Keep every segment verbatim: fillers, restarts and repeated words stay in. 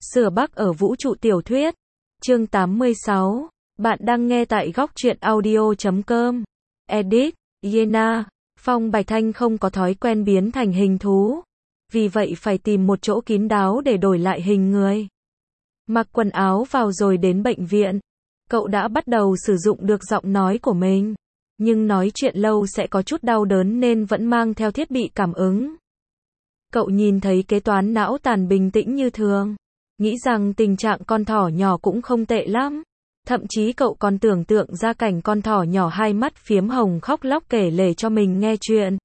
Sửa Bắc ở vũ trụ tiểu thuyết. Chương tám mươi sáu. Bạn đang nghe tại góc truyện audio chấm com. Edit, Yena. Phong Bạch Thanh không có thói quen biến thành hình thú. Vì vậy phải tìm một chỗ kín đáo để đổi lại hình người. Mặc quần áo vào rồi đến bệnh viện. Cậu đã bắt đầu sử dụng được giọng nói của mình. Nhưng nói chuyện lâu sẽ có chút đau đớn nên vẫn mang theo thiết bị cảm ứng. Cậu nhìn thấy kế toán não tàn bình tĩnh như thường. Nghĩ rằng tình trạng con thỏ nhỏ cũng không tệ lắm. Thậm chí cậu còn tưởng tượng ra cảnh con thỏ nhỏ hai mắt phiếm hồng khóc lóc kể lể cho mình nghe chuyện.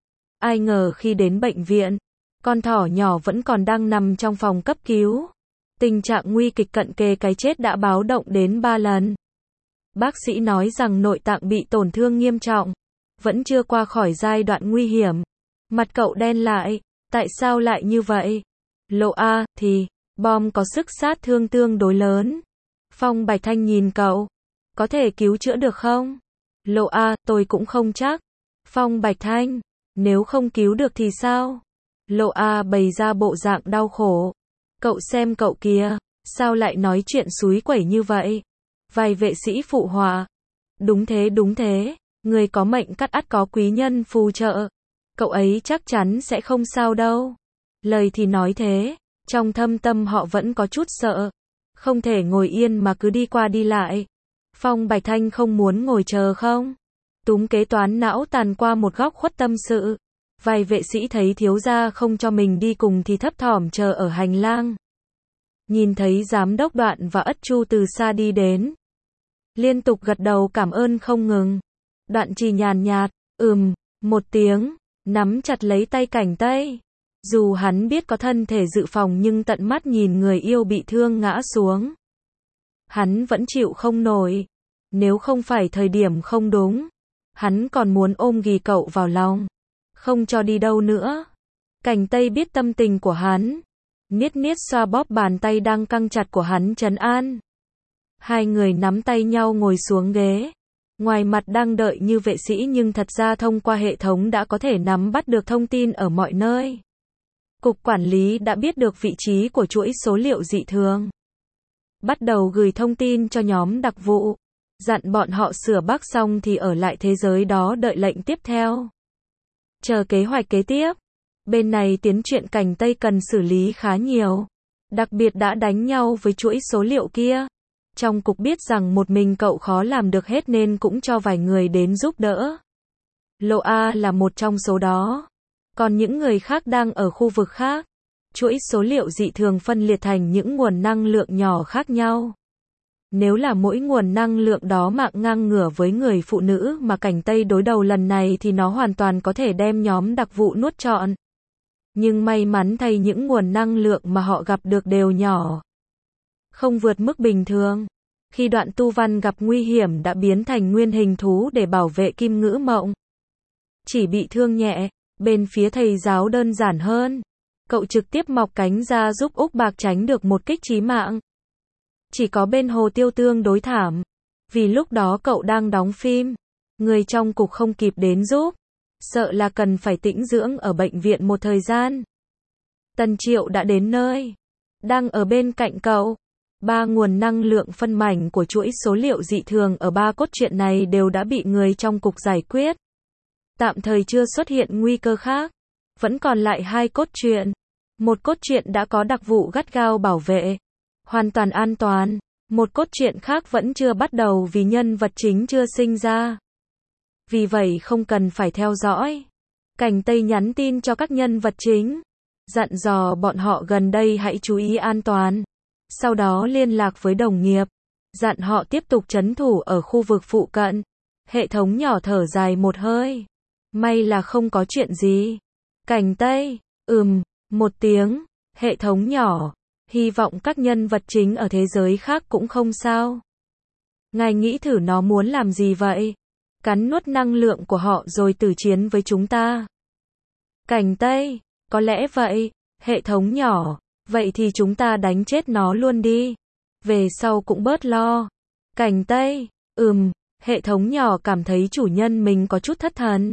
Ai ngờ khi đến bệnh viện, con thỏ nhỏ vẫn còn đang nằm trong phòng cấp cứu. Tình trạng nguy kịch cận kề cái chết đã báo động đến ba lần. Bác sĩ nói rằng nội tạng bị tổn thương nghiêm trọng, vẫn chưa qua khỏi giai đoạn nguy hiểm. Mặt cậu đen lại, tại sao lại như vậy? Lộ A, thì, bom có sức sát thương tương đối lớn. Phong Bạch Thanh nhìn cậu, có thể cứu chữa được không? Lộ A, tôi cũng không chắc. Phong Bạch Thanh, nếu không cứu được thì sao? Lộ A bày ra bộ dạng đau khổ. Cậu xem cậu kìa, sao lại nói chuyện xúi quẩy như vậy? Vài vệ sĩ phụ họa. Đúng thế đúng thế, người có mệnh cắt ắt có quý nhân phù trợ. Cậu ấy chắc chắn sẽ không sao đâu. Lời thì nói thế, trong thâm tâm họ vẫn có chút sợ. Không thể ngồi yên mà cứ đi qua đi lại. Phong Bạch Thanh không muốn ngồi chờ không? Túm kế toán não tàn qua một góc khuất tâm sự. Vài vệ sĩ thấy thiếu gia không cho mình đi cùng thì thấp thỏm chờ ở hành lang. Nhìn thấy giám đốc Đoạn và Ất Chu từ xa đi đến. Liên tục gật đầu cảm ơn không ngừng. Đoạn chỉ nhàn nhạt, ừm, một tiếng, nắm chặt lấy tay Cảnh Tây. Dù hắn biết có thân thể dự phòng nhưng tận mắt nhìn người yêu bị thương ngã xuống. Hắn vẫn chịu không nổi. Nếu không phải thời điểm không đúng, hắn còn muốn ôm ghì cậu vào lòng. Không cho đi đâu nữa. Cảnh Tây biết tâm tình của hắn. Niết niết xoa bóp bàn tay đang căng chặt của hắn trấn an. Hai người nắm tay nhau ngồi xuống ghế. Ngoài mặt đang đợi như vệ sĩ nhưng thật ra thông qua hệ thống đã có thể nắm bắt được thông tin ở mọi nơi. Cục quản lý đã biết được vị trí của chuỗi số liệu dị thường. Bắt đầu gửi thông tin cho nhóm đặc vụ. Dặn bọn họ sửa Bắc xong thì ở lại thế giới đó đợi lệnh tiếp theo. Chờ kế hoạch kế tiếp. Bên này tiến chuyện Cảnh Tây cần xử lý khá nhiều. Đặc biệt đã đánh nhau với chuỗi số liệu kia. Trong cục biết rằng một mình cậu khó làm được hết nên cũng cho vài người đến giúp đỡ. Lộ A là một trong số đó. Còn những người khác đang ở khu vực khác. Chuỗi số liệu dị thường phân liệt thành những nguồn năng lượng nhỏ khác nhau. Nếu là mỗi nguồn năng lượng đó mạng ngang ngửa với người phụ nữ mà Cảnh Tây đối đầu lần này thì nó hoàn toàn có thể đem nhóm đặc vụ nuốt trọn. Nhưng may mắn thay những nguồn năng lượng mà họ gặp được đều nhỏ. Không vượt mức bình thường. Khi Đoạn Tu Văn gặp nguy hiểm đã biến thành nguyên hình thú để bảo vệ Kim Ngữ Mộng. Chỉ bị thương nhẹ, bên phía thầy giáo đơn giản hơn. Cậu trực tiếp mọc cánh ra giúp Úc Bạc tránh được một kích chí mạng. Chỉ có bên Hồ Tiêu tương đối thảm. Vì lúc đó cậu đang đóng phim. Người trong cục không kịp đến giúp. Sợ là cần phải tĩnh dưỡng ở bệnh viện một thời gian. Tần Triệu đã đến nơi. Đang ở bên cạnh cậu. Ba nguồn năng lượng phân mảnh của chuỗi số liệu dị thường ở ba cốt truyện này đều đã bị người trong cục giải quyết. Tạm thời chưa xuất hiện nguy cơ khác. Vẫn còn lại hai cốt truyện. Một cốt truyện đã có đặc vụ gắt gao bảo vệ. Hoàn toàn an toàn. Một cốt truyện khác vẫn chưa bắt đầu vì nhân vật chính chưa sinh ra. Vì vậy không cần phải theo dõi. Cảnh Tây nhắn tin cho các nhân vật chính. Dặn dò bọn họ gần đây hãy chú ý an toàn. Sau đó liên lạc với đồng nghiệp. Dặn họ tiếp tục trấn thủ ở khu vực phụ cận. Hệ thống nhỏ thở dài một hơi. May là không có chuyện gì. Cảnh Tây, ừm, một tiếng. Hệ thống nhỏ. Hy vọng các nhân vật chính ở thế giới khác cũng không sao. Ngài nghĩ thử nó muốn làm gì vậy? Cắn nuốt năng lượng của họ rồi tử chiến với chúng ta. Cảnh Tây, có lẽ vậy. Hệ thống nhỏ, vậy thì chúng ta đánh chết nó luôn đi. Về sau cũng bớt lo. Cảnh Tây, ừm, hệ thống nhỏ cảm thấy chủ nhân mình có chút thất thần.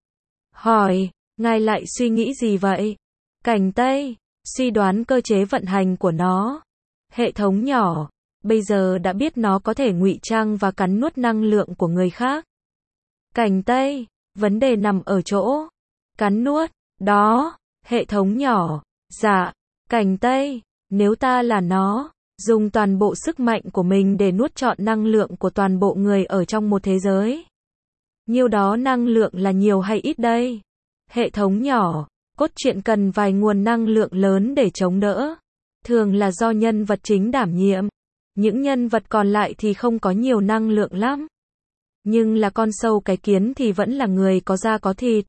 Hỏi, ngài lại suy nghĩ gì vậy? Cảnh Tây, suy đoán cơ chế vận hành của nó. Hệ thống nhỏ, bây giờ đã biết nó có thể ngụy trang và cắn nuốt năng lượng của người khác. Cành Tây, vấn đề nằm ở chỗ cắn nuốt, đó, hệ thống nhỏ, dạ, Cành Tây, nếu ta là nó, dùng toàn bộ sức mạnh của mình để nuốt trọn năng lượng của toàn bộ người ở trong một thế giới. Nhiêu đó năng lượng là nhiều hay ít đây? Hệ thống nhỏ, cốt truyện cần vài nguồn năng lượng lớn để chống đỡ. Thường là do nhân vật chính đảm nhiệm. Những nhân vật còn lại thì không có nhiều năng lượng lắm. Nhưng là con sâu cái kiến thì vẫn là người có da có thịt.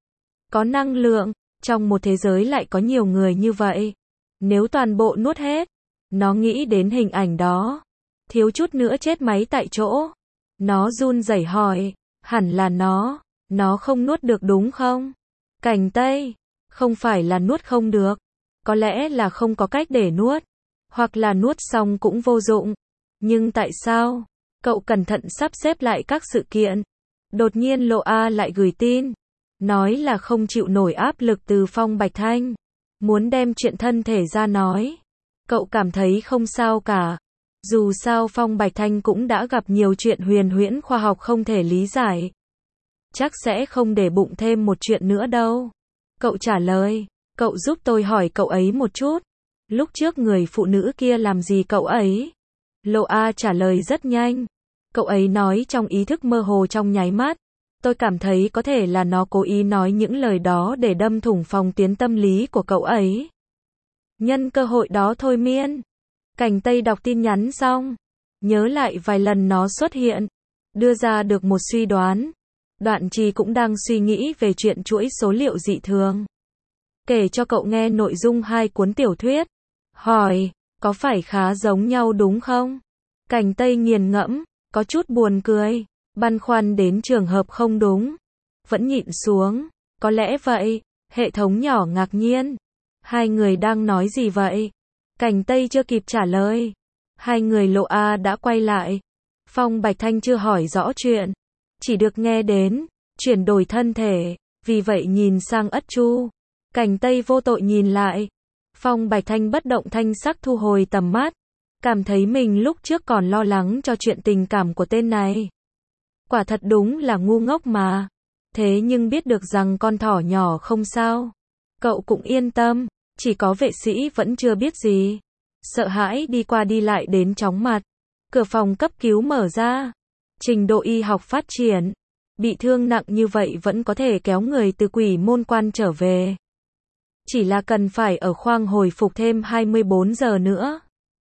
Có năng lượng, trong một thế giới lại có nhiều người như vậy. Nếu toàn bộ nuốt hết, nó nghĩ đến hình ảnh đó. Thiếu chút nữa chết máy tại chỗ. Nó run rẩy hỏi, hẳn là nó, nó không nuốt được đúng không? Cành Tây, không phải là nuốt không được. Có lẽ là không có cách để nuốt. Hoặc là nuốt xong cũng vô dụng. Nhưng tại sao? Cậu cẩn thận sắp xếp lại các sự kiện. Đột nhiên Lộ A lại gửi tin. Nói là không chịu nổi áp lực từ Phong Bạch Thanh. Muốn đem chuyện thân thể ra nói. Cậu cảm thấy không sao cả. Dù sao Phong Bạch Thanh cũng đã gặp nhiều chuyện huyền huyễn khoa học không thể lý giải. Chắc sẽ không để bụng thêm một chuyện nữa đâu. Cậu trả lời. Cậu giúp tôi hỏi cậu ấy một chút. Lúc trước người phụ nữ kia làm gì cậu ấy? Lộ A trả lời rất nhanh. Cậu ấy nói trong ý thức mơ hồ trong nháy mắt. Tôi cảm thấy có thể là nó cố ý nói những lời đó để đâm thủng phòng tuyến tâm lý của cậu ấy. Nhân cơ hội đó thôi miên. Cành Tây đọc tin nhắn xong. Nhớ lại vài lần nó xuất hiện. Đưa ra được một suy đoán. Đoạn Trì cũng đang suy nghĩ về chuyện chuỗi số liệu dị thường. Kể cho cậu nghe nội dung hai cuốn tiểu thuyết. Hỏi, có phải khá giống nhau đúng không? Cành Tây nghiền ngẫm, có chút buồn cười, băn khoăn đến trường hợp không đúng. Vẫn nhịn xuống, có lẽ vậy. Hệ thống nhỏ ngạc nhiên. Hai người đang nói gì vậy? Cành Tây chưa kịp trả lời. Hai người Lộ A đã quay lại. Phong Bạch Thanh chưa hỏi rõ chuyện. Chỉ được nghe đến, chuyển đổi thân thể, vì vậy nhìn sang Ất Chu. Cành Tây vô tội nhìn lại. Phong Bạch Thanh bất động thanh sắc thu hồi tầm mắt. Cảm thấy mình lúc trước còn lo lắng cho chuyện tình cảm của tên này. Quả thật đúng là ngu ngốc mà. Thế nhưng biết được rằng con thỏ nhỏ không sao. Cậu cũng yên tâm. Chỉ có vệ sĩ vẫn chưa biết gì. Sợ hãi đi qua đi lại đến chóng mặt. Cửa phòng cấp cứu mở ra. Trình độ y học phát triển. Bị thương nặng như vậy vẫn có thể kéo người từ quỷ môn quan trở về. Chỉ là cần phải ở khoang hồi phục thêm hai mươi bốn giờ nữa.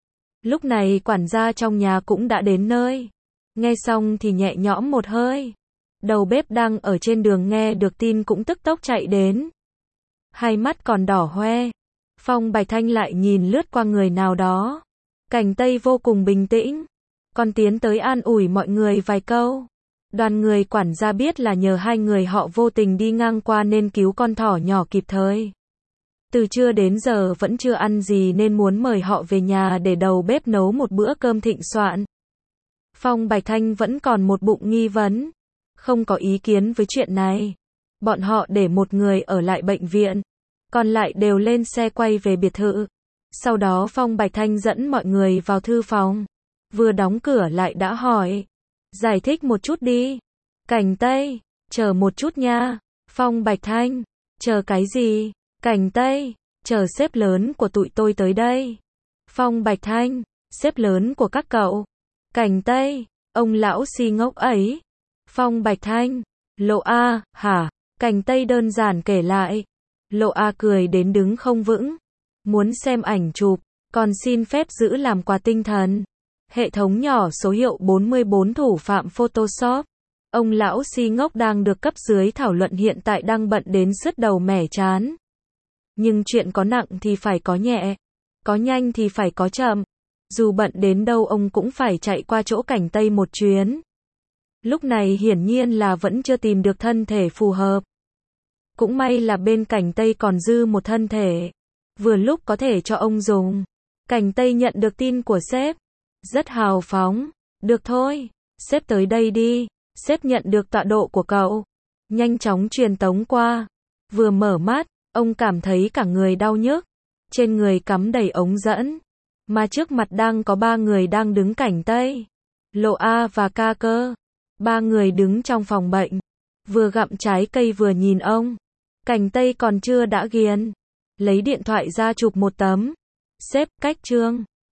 Lúc này quản gia trong nhà cũng đã đến nơi. Nghe xong thì nhẹ nhõm một hơi. Đầu bếp đang ở trên đường nghe được tin cũng tức tốc chạy đến. Hai mắt còn đỏ hoe. Phong Bạch Thanh lại nhìn lướt qua người nào đó. Cành Tây vô cùng bình tĩnh. Còn tiến tới an ủi mọi người vài câu. Đoàn người quản gia biết là nhờ hai người họ vô tình đi ngang qua nên cứu con thỏ nhỏ kịp thời. Từ trưa đến giờ vẫn chưa ăn gì nên muốn mời họ về nhà để đầu bếp nấu một bữa cơm thịnh soạn. Phong Bạch Thanh vẫn còn một bụng nghi vấn. Không có ý kiến với chuyện này. Bọn họ để một người ở lại bệnh viện. Còn lại đều lên xe quay về biệt thự. Sau đó Phong Bạch Thanh dẫn mọi người vào thư phòng. Vừa đóng cửa lại đã hỏi. Giải thích một chút đi. Cành Tây, chờ một chút nha. Phong Bạch Thanh, chờ cái gì? Cành Tây, chờ sếp lớn của tụi tôi tới đây. Phong Bạch Thanh, sếp lớn của các cậu. Cành Tây, ông lão si ngốc ấy. Phong Bạch Thanh, Lộ A, hả? Cành Tây đơn giản kể lại. Lộ A cười đến đứng không vững. Muốn xem ảnh chụp, còn xin phép giữ làm quà tinh thần. Hệ thống nhỏ số hiệu bốn mươi bốn thủ phạm Photoshop. Ông lão si ngốc đang được cấp dưới thảo luận hiện tại đang bận đến sứt đầu mẻ chán. Nhưng chuyện có nặng thì phải có nhẹ. Có nhanh thì phải có chậm. Dù bận đến đâu ông cũng phải chạy qua chỗ Cành Tây một chuyến. Lúc này hiển nhiên là vẫn chưa tìm được thân thể phù hợp. Cũng may là bên Cành Tây còn dư một thân thể. Vừa lúc có thể cho ông dùng. Cành Tây nhận được tin của sếp. Rất hào phóng. Được thôi. Sếp tới đây đi. Sếp nhận được tọa độ của cậu. Nhanh chóng truyền tống qua. Vừa mở mắt, ông cảm thấy cả người đau nhức. Trên người cắm đầy ống dẫn. Mà trước mặt đang có ba người đang đứng cảnh Tây. Lộ A và ca cơ. Ba người đứng trong phòng bệnh. Vừa gặm trái cây vừa nhìn ông. Cảnh Tây còn chưa đã ghiền. Lấy điện thoại ra chụp một tấm. Xếp cách trương.